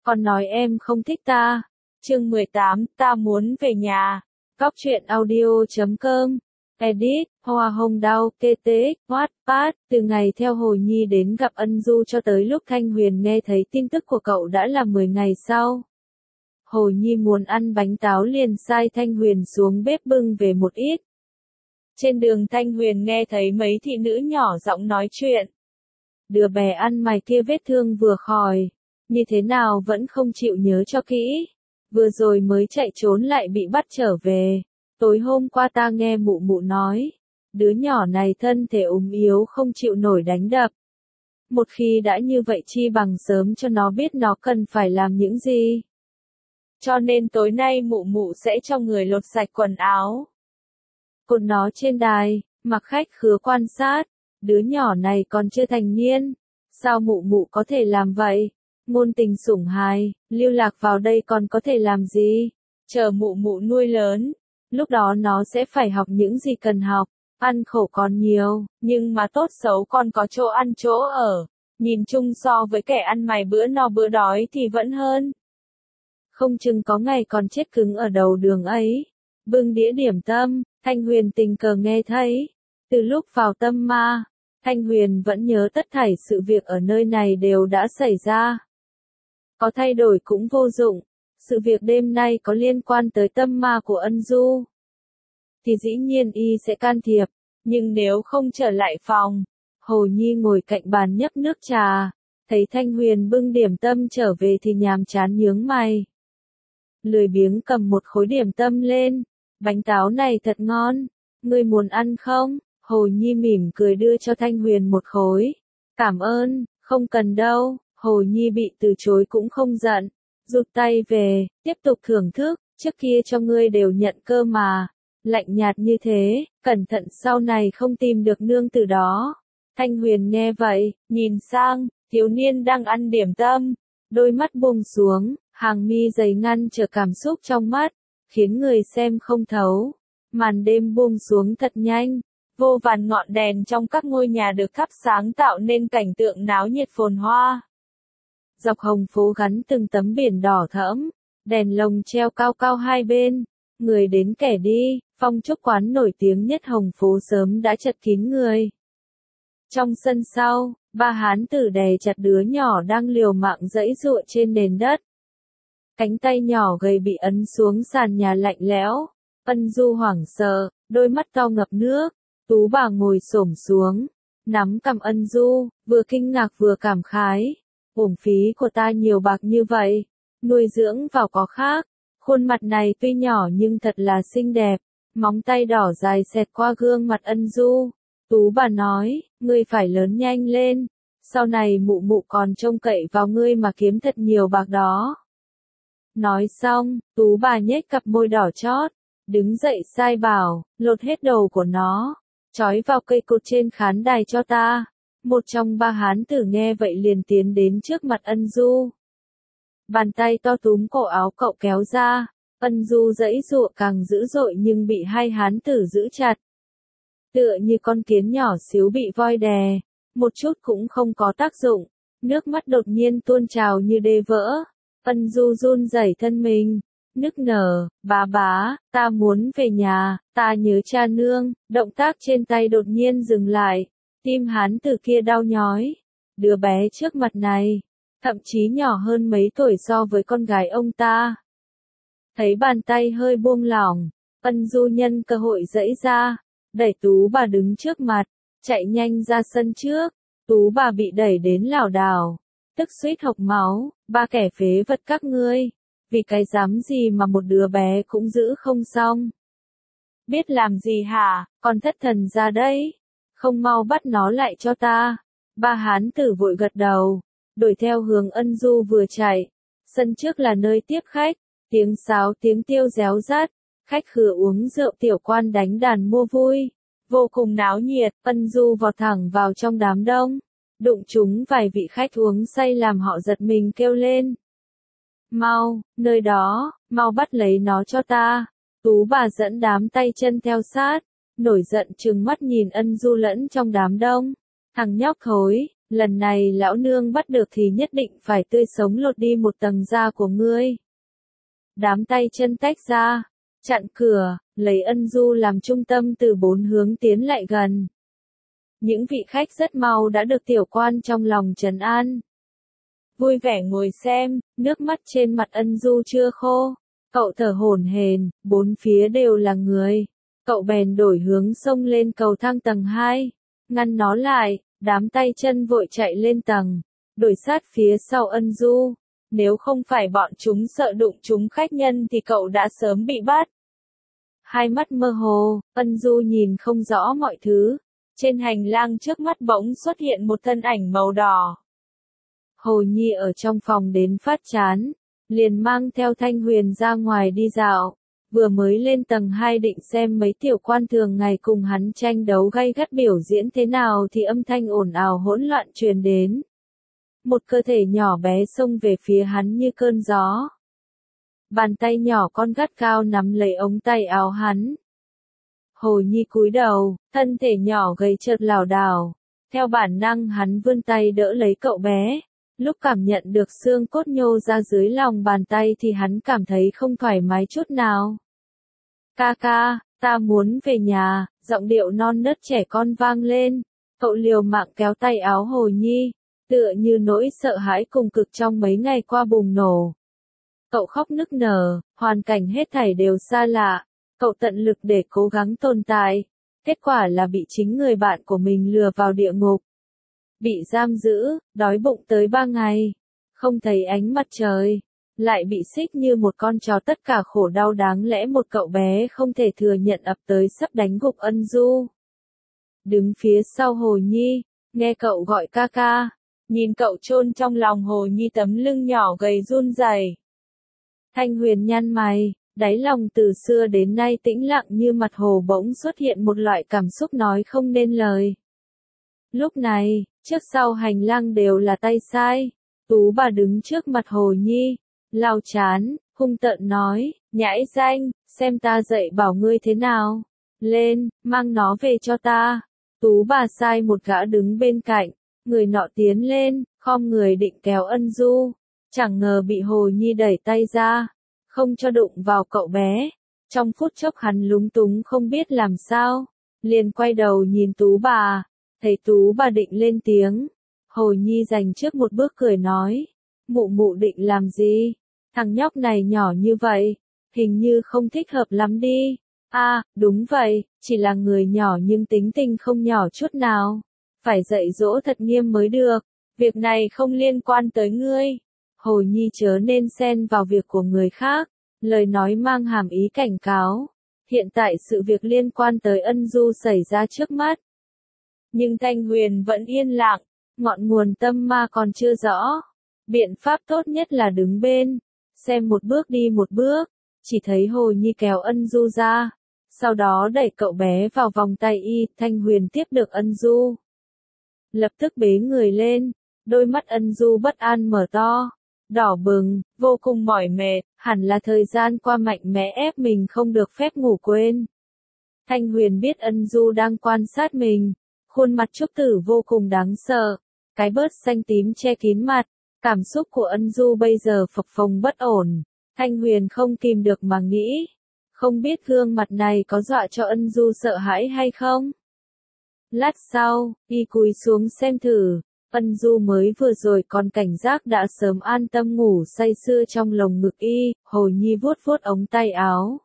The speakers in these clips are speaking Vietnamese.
Còn nói em không thích ta. Chương 18, ta muốn về nhà. Góc truyện audio.com. Edit, Hoa Hồng Đao, TT, Wattpad. Từ ngày theo Hồ Nhi đến gặp Ân Du cho tới lúc Thanh Huyền nghe thấy tin tức của cậu đã là 10 ngày sau. Hồ Nhi muốn ăn bánh táo liền sai Thanh Huyền xuống bếp bưng về một ít. Trên đường Thanh Huyền nghe thấy mấy thị nữ nhỏ giọng nói chuyện. Đứa bé ăn mày kia vết thương vừa khỏi, như thế nào vẫn không chịu nhớ cho kỹ. Vừa rồi mới chạy trốn lại bị bắt trở về. Tối hôm qua ta nghe mụ mụ nói, đứa nhỏ này thân thể ốm yếu không chịu nổi đánh đập. Một khi đã như vậy chi bằng sớm cho nó biết nó cần phải làm những gì. Cho nên tối nay mụ mụ sẽ cho người lột sạch quần áo. Cột nó trên đài, mặc khách khứa quan sát, đứa nhỏ này còn chưa thành niên. Sao mụ mụ có thể làm vậy? Ngôn tình sủng hài, lưu lạc vào đây còn có thể làm gì? Chờ mụ mụ nuôi lớn, lúc đó nó sẽ phải học những gì cần học, ăn khổ còn nhiều, nhưng mà tốt xấu còn có chỗ ăn chỗ ở. Nhìn chung so với kẻ ăn mày bữa no bữa đói thì vẫn hơn. Không chừng có ngày còn chết cứng ở đầu đường ấy. Bưng đĩa điểm tâm, Thanh Huyền tình cờ nghe thấy. Từ lúc vào tâm ma, Thanh Huyền vẫn nhớ tất thảy sự việc ở nơi này đều đã xảy ra. Có thay đổi cũng vô dụng. Sự việc đêm nay có liên quan tới tâm ma của Ân Du, thì dĩ nhiên y sẽ can thiệp. Nhưng nếu không trở lại phòng, Hồ Nhi ngồi cạnh bàn nhấp nước trà, thấy Thanh Huyền bưng điểm tâm trở về thì nhàm chán nhướng mày. Lười biếng cầm một khối điểm tâm lên, bánh táo này thật ngon, ngươi muốn ăn không? Hồ Nhi mỉm cười đưa cho Thanh Huyền một khối. Cảm ơn, không cần đâu. Hồ Nhi bị từ chối cũng không giận, rụt tay về, tiếp tục thưởng thức, trước kia cho ngươi đều nhận cơ mà. Lạnh nhạt như thế, cẩn thận sau này không tìm được nương tử đó. Thanh Huyền nghe vậy, nhìn sang, thiếu niên đang ăn điểm tâm, đôi mắt buông xuống, hàng mi dày ngăn trở cảm xúc trong mắt, khiến người xem không thấu. Màn đêm buông xuống thật nhanh, vô vàn ngọn đèn trong các ngôi nhà được thắp sáng tạo nên cảnh tượng náo nhiệt phồn hoa. Dọc hồng phố gắn từng tấm biển đỏ thẫm, đèn lồng treo cao cao hai bên, người đến kẻ đi, phong trúc quán nổi tiếng nhất hồng phố sớm đã chật kín người. Trong sân sau, ba hán tử đè chặt đứa nhỏ đang liều mạng giãy giụa trên nền đất. Cánh tay nhỏ gầy bị ấn xuống sàn nhà lạnh lẽo. Ân Du hoảng sợ, đôi mắt to ngập nước. Tú bà ngồi xổm xuống, nắm cằm Ân Du, vừa kinh ngạc vừa cảm khái. Uổng phí của ta nhiều bạc như vậy, nuôi dưỡng vào có khác. Khuôn mặt này tuy nhỏ nhưng thật là xinh đẹp, móng tay đỏ dài xẹt qua gương mặt Ân Du. Tú bà nói, ngươi phải lớn nhanh lên, sau này mụ mụ còn trông cậy vào ngươi mà kiếm thật nhiều bạc đó. Nói xong, Tú bà nhếch cặp môi đỏ chót, đứng dậy sai bảo, lột hết đầu của nó, trói vào cây cột trên khán đài cho ta. Một trong ba hán tử nghe vậy liền tiến đến trước mặt Ân Du. Bàn tay to túm cổ áo cậu kéo ra, Ân Du giãy giụa càng dữ dội nhưng bị hai hán tử giữ chặt. Tựa như con kiến nhỏ xíu bị voi đè, một chút cũng không có tác dụng, nước mắt đột nhiên tuôn trào như đê vỡ. Ân Du run rẩy thân mình, nức nở, bá, ta muốn về nhà, ta nhớ cha nương, động tác trên tay đột nhiên dừng lại. Tim hán tử kia đau nhói. Đứa bé trước mặt này, thậm chí nhỏ hơn mấy tuổi so với con gái ông ta. Thấy bàn tay hơi buông lỏng, Ân Du nhân cơ hội giãy ra, đẩy Tú bà đứng trước mặt, chạy nhanh ra sân trước. Tú bà bị đẩy đến lảo đảo, tức suýt hộc máu. Ba kẻ phế vật các ngươi, vì cái dám gì mà một đứa bé cũng giữ không xong. Biết làm gì hả, con thất thần ra đấy. Không mau bắt nó lại cho ta. Ba hán tử vội gật đầu, đuổi theo hướng Ân Du vừa chạy. Sân trước là nơi tiếp khách, tiếng sáo tiếng tiêu réo rắt, khách khứa uống rượu tiểu quan đánh đàn mua vui, vô cùng náo nhiệt. Ân Du vọt thẳng vào trong đám đông, đụng trúng vài vị khách uống say làm họ giật mình kêu lên. Mau, nơi đó, mau bắt lấy nó cho ta. Tú bà dẫn đám tay chân theo sát, nổi giận trừng mắt nhìn Ân Du lẫn trong đám đông. Thằng nhóc thối, lần này lão nương bắt được thì nhất định phải tươi sống lột đi một tầng da của ngươi. Đám tay chân tách ra, chặn cửa, lấy Ân Du làm trung tâm từ bốn hướng tiến lại gần. Những vị khách rất mau đã được tiểu quan trong lòng trấn an. Vui vẻ ngồi xem, nước mắt trên mặt Ân Du chưa khô. Cậu thở hổn hển, bốn phía đều là người. Cậu bèn đổi hướng xông lên cầu thang tầng 2, ngăn nó lại, đám tay chân vội chạy lên tầng, đuổi sát phía sau Ân Du. Nếu không phải bọn chúng sợ đụng chúng khách nhân thì cậu đã sớm bị bắt. Hai mắt mơ hồ, Ân Du nhìn không rõ mọi thứ. Trên hành lang trước mắt bỗng xuất hiện một thân ảnh màu đỏ. Hồ Nhi ở trong phòng đến phát chán, liền mang theo Thanh Huyền ra ngoài đi dạo. Vừa mới lên tầng 2 định xem mấy tiểu quan thường ngày cùng hắn tranh đấu gay gắt biểu diễn thế nào thì âm thanh ồn ào hỗn loạn truyền đến. Một cơ thể nhỏ bé xông về phía hắn như cơn gió. Bàn tay nhỏ con gắt cao nắm lấy ống tay áo hắn. Hồ Nhi cúi đầu, thân thể nhỏ gầy chợt lảo đảo. Theo bản năng hắn vươn tay đỡ lấy cậu bé. Lúc cảm nhận được xương cốt nhô ra dưới lòng bàn tay thì hắn cảm thấy không thoải mái chút nào. Ca ca, ta muốn về nhà, giọng điệu non nớt trẻ con vang lên. Cậu liều mạng kéo tay áo Hồ Nhi, tựa như nỗi sợ hãi cùng cực trong mấy ngày qua bùng nổ. Cậu khóc nức nở, hoàn cảnh hết thảy đều xa lạ. Cậu tận lực để cố gắng tồn tại. Kết quả là bị chính người bạn của mình lừa vào địa ngục. Bị giam giữ, đói bụng tới 3 ngày. Không thấy ánh mặt trời. Lại bị xích như một con chó, tất cả khổ đau đáng lẽ một cậu bé không thể thừa nhận ập tới sắp đánh gục Ân Du. Đứng phía sau Hồ Nhi, nghe cậu gọi ca ca. Nhìn cậu chôn trong lòng Hồ Nhi tấm lưng nhỏ gầy run rẩy. Thanh Huyền nhăn mày, đáy lòng từ xưa đến nay tĩnh lặng như mặt hồ bỗng xuất hiện một loại cảm xúc nói không nên lời. Lúc này, trước sau hành lang đều là tay sai. Tú bà đứng trước mặt Hồ Nhi, lau chán, hung tợn nói, nhãi danh, xem ta dạy bảo ngươi thế nào. Lên, mang nó về cho ta. Tú bà sai một gã đứng bên cạnh, người nọ tiến lên, khom người định kéo Ân Du. Chẳng ngờ bị Hồ Nhi đẩy tay ra, không cho đụng vào cậu bé. Trong phút chốc hắn lúng túng không biết làm sao, liền quay đầu nhìn Tú bà, thấy Tú bà định lên tiếng. Hồ Nhi giành trước một bước cười nói, mụ mụ định làm gì? Thằng nhóc này nhỏ như vậy, hình như không thích hợp lắm đi. Đúng vậy, chỉ là người nhỏ nhưng tính tình không nhỏ chút nào. Phải dạy dỗ thật nghiêm mới được, việc này không liên quan tới ngươi. Hồ Nhi chớ nên xen vào việc của người khác, lời nói mang hàm ý cảnh cáo. Hiện tại sự việc liên quan tới Ân Du xảy ra trước mắt. Nhưng Thanh Huyền vẫn yên lặng, ngọn nguồn tâm ma còn chưa rõ. Biện pháp tốt nhất là đứng bên, xem một bước đi một bước. Chỉ thấy Hồ Nhi kéo Ân Du ra, sau đó đẩy cậu bé vào vòng tay y. Thanh Huyền tiếp được Ân Du, lập tức bế người lên, đôi mắt Ân Du bất an mở to, đỏ bừng, vô cùng mỏi mệt, hẳn là thời gian qua mạnh mẽ ép mình không được phép ngủ quên. Thanh Huyền biết Ân Du đang quan sát mình, khuôn mặt trúc tử vô cùng đáng sợ, cái bớt xanh tím che kín mặt, cảm xúc của Ân Du bây giờ phập phồng bất ổn. Thanh Huyền không kìm được mà nghĩ, không biết gương mặt này có dọa cho Ân Du sợ hãi hay không? Lát sau, y cúi xuống xem thử, Ân Du mới vừa rồi còn cảnh giác đã sớm an tâm ngủ say sưa trong lồng ngực y. Hồ Nhi vuốt vuốt ống tay áo,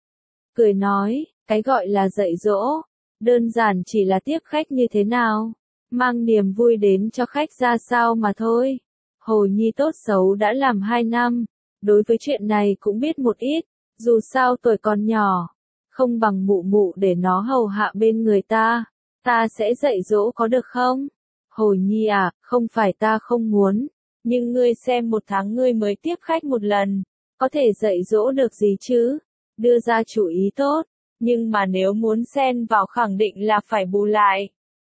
cười nói, cái gọi là dạy dỗ, đơn giản chỉ là tiếp khách như thế nào, mang niềm vui đến cho khách ra sao mà thôi. Hồ Nhi tốt xấu đã làm 2 năm, đối với chuyện này cũng biết một ít, dù sao tuổi còn nhỏ, không bằng mụ mụ để nó hầu hạ bên người ta sẽ dạy dỗ có được không? Hồ Nhi à, không phải ta không muốn, nhưng ngươi xem 1 tháng ngươi mới tiếp khách 1 lần, có thể dạy dỗ được gì chứ? Đưa ra chủ ý tốt, nhưng mà nếu muốn xen vào khẳng định là phải bù lại.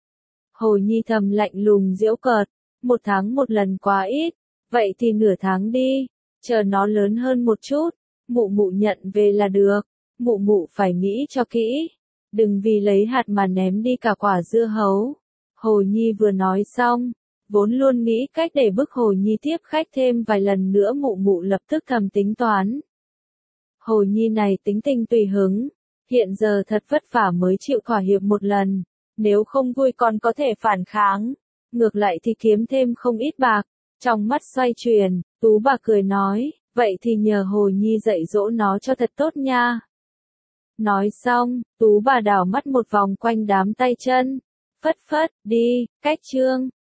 Hồ Nhi thầm lạnh lùng giễu cợt, 1 tháng 1 lần quá ít, vậy thì nửa tháng đi, chờ nó lớn hơn một chút, mụ mụ nhận về là được, mụ mụ phải nghĩ cho kỹ, đừng vì lấy hạt mà ném đi cả quả dưa hấu. Hồ Nhi vừa nói xong, Vốn luôn nghĩ cách để bức Hồ Nhi tiếp khách thêm vài lần nữa, mụ mụ lập tức thầm tính toán. Hồ Nhi này tính tình tùy hứng, hiện giờ thật vất vả mới chịu thỏa hiệp một lần, nếu không vui còn có thể phản kháng, ngược lại thì kiếm thêm không ít bạc. Trong mắt xoay chuyển, Tú bà cười nói, vậy thì nhờ Hồ Nhi dạy dỗ nó cho thật tốt nha. Nói xong, Tú bà đảo mắt một vòng quanh đám tay chân, phất phất, đi, cách chương.